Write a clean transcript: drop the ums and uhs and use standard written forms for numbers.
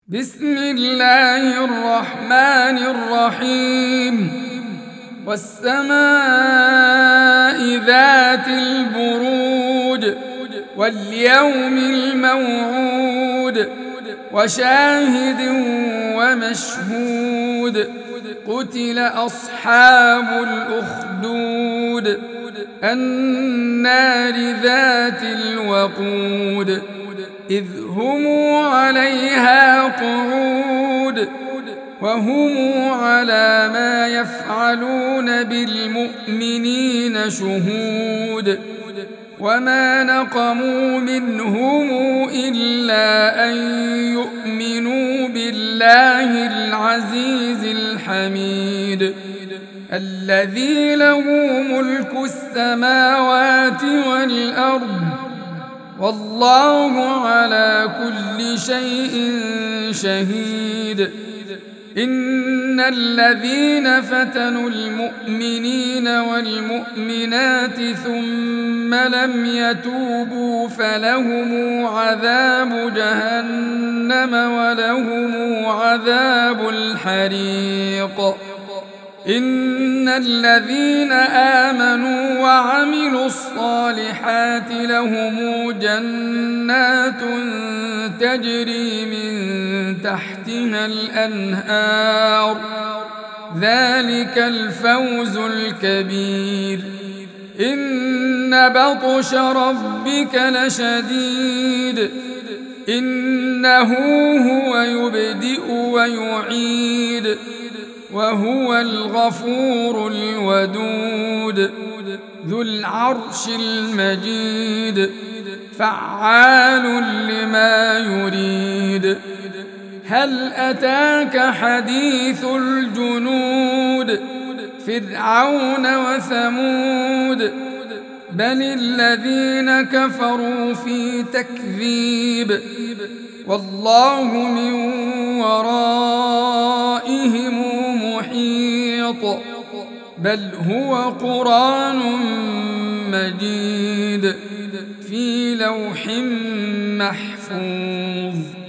بسم الله الرحمن الرحيم والسماء ذات البروج واليوم الموعود وشاهد ومشهود قتل أصحاب الأخدود النار ذات الوقود إذ هم عليها قعود وهم على ما يفعلون بالمؤمنين شهود وما نقموا منهم إلا أن يؤمنوا بالله العزيز الحميد الذي له ملك السماوات والأرض والله على كل شيء شهيد إن الذين فتنوا المؤمنين والمؤمنات ثم لم يتوبوا فلهم عذاب جهنم ولهم عذاب الحريق إن الذين آمنوا وعملوا الصالحات لهم جنات تجري من تحتها الأنهار ذلك الفوز الكبير إن بطش ربك لشديد إنه هو يبدئ ويعيد وهو الغفور الودود ذو العرش المجيد فعال لما يريد هل أتاك حديث الجنود فرعون وثمود بل الذين كفروا في تكذيب والله من ورائهم محيط بل هو قرآن مجيد في لوح محفوظ